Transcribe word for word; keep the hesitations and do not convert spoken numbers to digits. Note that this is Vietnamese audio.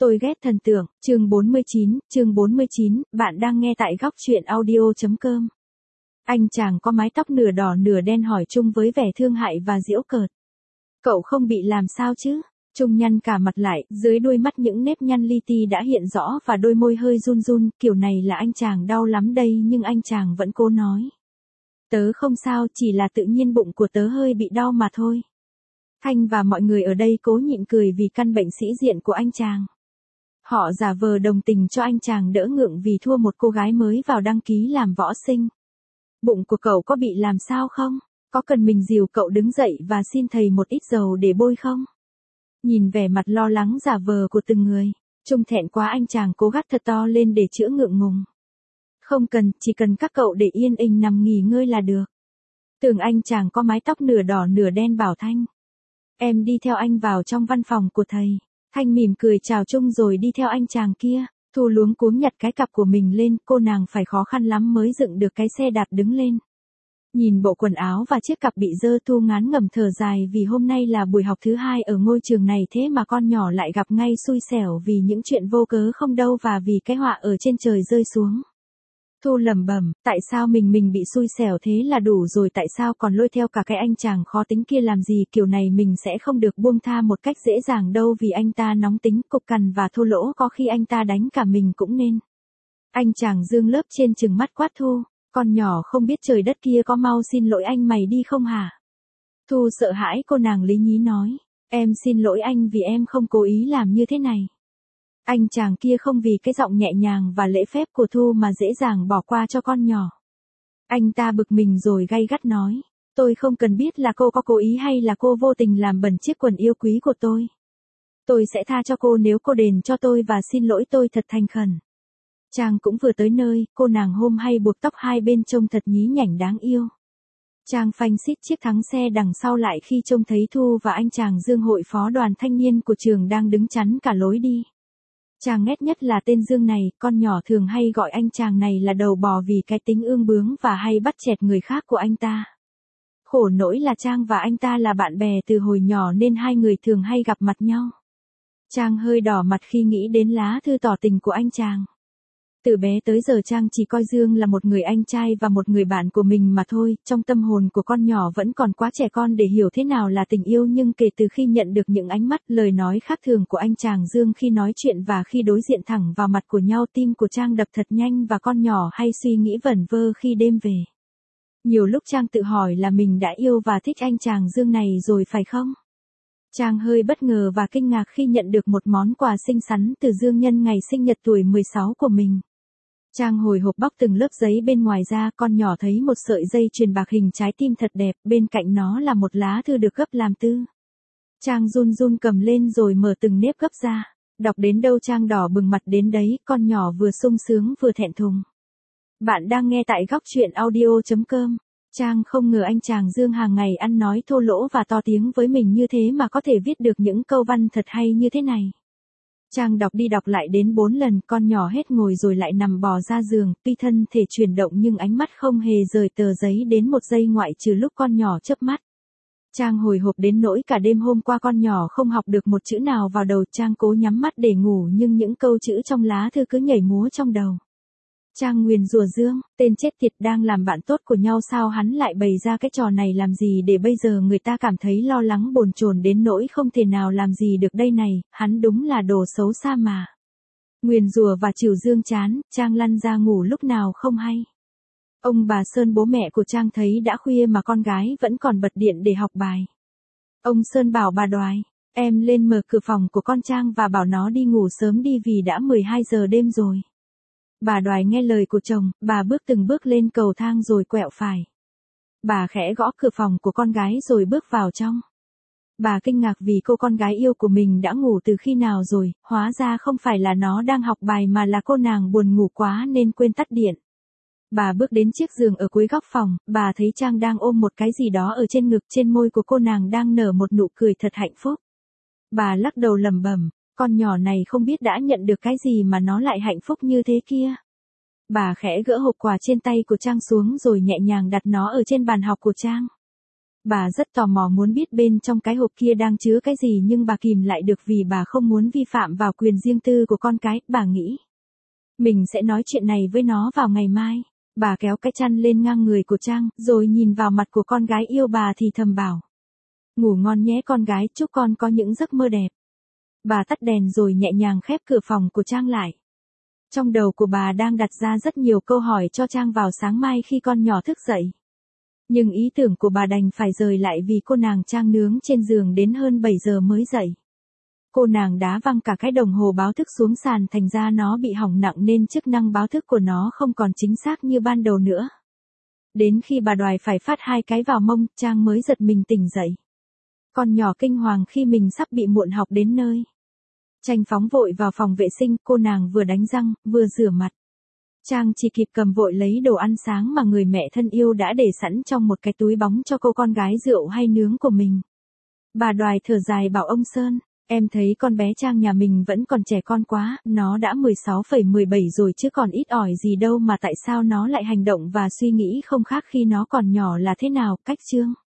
Tôi ghét thần tượng, chương bốn mươi chín, chương bốn mươi chín, bạn đang nghe tại góc truyện audio.com. Anh chàng có mái tóc nửa đỏ nửa đen hỏi Trung với vẻ thương hại và giễu cợt. Cậu không bị làm sao chứ? Trung nhăn cả mặt lại, dưới đuôi mắt những nếp nhăn li ti đã hiện rõ và đôi môi hơi run run, kiểu này là anh chàng đau lắm đây nhưng anh chàng vẫn cố nói. Tớ không sao, chỉ là tự nhiên bụng của tớ hơi bị đau mà thôi. Thanh và mọi người ở đây cố nhịn cười vì căn bệnh sĩ diện của anh chàng. Họ giả vờ đồng tình cho anh chàng đỡ ngượng vì thua một cô gái mới vào đăng ký làm võ sinh. Bụng của cậu có bị làm sao không? Có cần mình dìu cậu đứng dậy và xin thầy một ít dầu để bôi không? Nhìn vẻ mặt lo lắng giả vờ của từng người, Trung thẹn quá anh chàng cố gắt thật to lên để chữa ngượng ngùng. Không cần, chỉ cần các cậu để yên ình nằm nghỉ ngơi là được. Tưởng anh chàng có mái tóc nửa đỏ nửa đen bảo Thanh. Em đi theo anh vào trong văn phòng của thầy. Thanh mỉm cười chào Trung rồi đi theo anh chàng kia. Thu luống cuống nhặt cái cặp của mình lên, cô nàng phải khó khăn lắm mới dựng được cái xe đạp đứng lên. Nhìn bộ quần áo và chiếc cặp bị dơ, Thu ngán ngẩm thở dài vì hôm nay là buổi học thứ hai ở ngôi trường này thế mà con nhỏ lại gặp ngay xui xẻo vì những chuyện vô cớ không đâu và vì cái họa ở trên trời rơi xuống. Thu lẩm bẩm, tại sao mình mình bị xui xẻo thế là đủ rồi, tại sao còn lôi theo cả cái anh chàng khó tính kia làm gì, kiểu này mình sẽ không được buông tha một cách dễ dàng đâu vì anh ta nóng tính, cục cằn và thô lỗ, có khi anh ta đánh cả mình cũng nên. Anh chàng dương lớp trên trừng mắt quát Thu, con nhỏ không biết trời đất kia, có mau xin lỗi anh mày đi không hả? Thu sợ hãi, cô nàng lý nhí nói, em xin lỗi anh vì em không cố ý làm như thế này. Anh chàng kia không vì cái giọng nhẹ nhàng và lễ phép của Thu mà dễ dàng bỏ qua cho con nhỏ. Anh ta bực mình rồi gay gắt nói, tôi không cần biết là cô có cố ý hay là cô vô tình làm bẩn chiếc quần yêu quý của tôi. Tôi sẽ tha cho cô nếu cô đền cho tôi và xin lỗi tôi thật thành khẩn. Chàng cũng vừa tới nơi, cô nàng hôm hay buộc tóc hai bên trông thật nhí nhảnh đáng yêu. Chàng phanh xít chiếc thắng xe đằng sau lại khi trông thấy Thu và anh chàng Dương, hội phó đoàn thanh niên của trường, đang đứng chắn cả lối đi. Chàng ghét nhất là tên Dương này, con nhỏ thường hay gọi anh chàng này là đầu bò vì cái tính ương bướng và hay bắt chẹt người khác của anh ta. Khổ nỗi là Trang và anh ta là bạn bè từ hồi nhỏ nên hai người thường hay gặp mặt nhau. Trang hơi đỏ mặt khi nghĩ đến lá thư tỏ tình của anh chàng. Từ bé tới giờ Trang chỉ coi Dương là một người anh trai và một người bạn của mình mà thôi, trong tâm hồn của con nhỏ vẫn còn quá trẻ con để hiểu thế nào là tình yêu, nhưng kể từ khi nhận được những ánh mắt, lời nói khác thường của anh chàng Dương khi nói chuyện và khi đối diện thẳng vào mặt của nhau, tim của Trang đập thật nhanh và con nhỏ hay suy nghĩ vẩn vơ khi đêm về. Nhiều lúc Trang tự hỏi là mình đã yêu và thích anh chàng Dương này rồi phải không? Trang hơi bất ngờ và kinh ngạc khi nhận được một món quà xinh xắn từ Dương nhân ngày sinh nhật tuổi mười sáu của mình. Trang hồi hộp bóc từng lớp giấy bên ngoài ra, con nhỏ thấy một sợi dây chuyền bạc hình trái tim thật đẹp, bên cạnh nó là một lá thư được gấp làm tư. Trang run run cầm lên rồi mở từng nếp gấp ra, đọc đến đâu Trang đỏ bừng mặt đến đấy, con nhỏ vừa sung sướng vừa thẹn thùng. Bạn đang nghe tại góc truyện audio.com. Trang không ngờ anh chàng Dương hàng ngày ăn nói thô lỗ và to tiếng với mình như thế mà có thể viết được những câu văn thật hay như thế này. Trang đọc đi đọc lại đến bốn lần, con nhỏ hết ngồi rồi lại nằm bò ra giường, tuy thân thể chuyển động nhưng ánh mắt không hề rời tờ giấy đến một giây ngoại trừ lúc con nhỏ chớp mắt. Trang hồi hộp đến nỗi cả đêm hôm qua con nhỏ không học được một chữ nào vào đầu. Trang cố nhắm mắt để ngủ nhưng những câu chữ trong lá thư cứ nhảy múa trong đầu. Trang nguyền rủa Dương, tên chết tiệt, đang làm bạn tốt của nhau sao hắn lại bày ra cái trò này làm gì để bây giờ người ta cảm thấy lo lắng bồn chồn đến nỗi không thể nào làm gì được đây này, hắn đúng là đồ xấu xa mà. Nguyền rủa và trừ Dương chán, Trang lăn ra ngủ lúc nào không hay. Ông bà Sơn, bố mẹ của Trang, thấy đã khuya mà con gái vẫn còn bật điện để học bài. Ông Sơn bảo bà Đoài, em lên mở cửa phòng của con Trang và bảo nó đi ngủ sớm đi vì đã mười hai giờ đêm rồi. Bà Đoài nghe lời của chồng, bà bước từng bước lên cầu thang rồi quẹo phải. Bà khẽ gõ cửa phòng của con gái rồi bước vào trong. Bà kinh ngạc vì cô con gái yêu của mình đã ngủ từ khi nào rồi, hóa ra không phải là nó đang học bài mà là cô nàng buồn ngủ quá nên quên tắt điện. Bà bước đến chiếc giường ở cuối góc phòng, bà thấy Trang đang ôm một cái gì đó ở trên ngực, trên môi của cô nàng đang nở một nụ cười thật hạnh phúc. Bà lắc đầu lẩm bẩm, con nhỏ này không biết đã nhận được cái gì mà nó lại hạnh phúc như thế kia. Bà khẽ gỡ hộp quà trên tay của Trang xuống rồi nhẹ nhàng đặt nó ở trên bàn học của Trang. Bà rất tò mò muốn biết bên trong cái hộp kia đang chứa cái gì nhưng bà kìm lại được vì bà không muốn vi phạm vào quyền riêng tư của con cái, bà nghĩ. Mình sẽ nói chuyện này với nó vào ngày mai. Bà kéo cái chăn lên ngang người của Trang, rồi nhìn vào mặt của con gái yêu bà thì thầm bảo. Ngủ ngon nhé con gái, chúc con có những giấc mơ đẹp. Bà tắt đèn rồi nhẹ nhàng khép cửa phòng của Trang lại. Trong đầu của bà đang đặt ra rất nhiều câu hỏi cho Trang vào sáng mai khi con nhỏ thức dậy. Nhưng ý tưởng của bà đành phải rời lại vì cô nàng Trang nướng trên giường đến hơn bảy giờ mới dậy. Cô nàng đá văng cả cái đồng hồ báo thức xuống sàn, thành ra nó bị hỏng nặng nên chức năng báo thức của nó không còn chính xác như ban đầu nữa. Đến khi bà đoài phải phát hai cái vào mông, Trang mới giật mình tỉnh dậy. Con nhỏ kinh hoàng khi mình sắp bị muộn học đến nơi. Tranh phóng vội vào phòng vệ sinh, cô nàng vừa đánh răng, vừa rửa mặt. Trang chỉ kịp cầm vội lấy đồ ăn sáng mà người mẹ thân yêu đã để sẵn trong một cái túi bóng cho cô con gái rượu hay nướng của mình. Bà đoài thở dài bảo ông Sơn, em thấy con bé Trang nhà mình vẫn còn trẻ con quá, nó đã mười sáu phẩy mười bảy rồi chứ còn ít ỏi gì đâu mà tại sao nó lại hành động và suy nghĩ không khác khi nó còn nhỏ là thế nào, cách chương.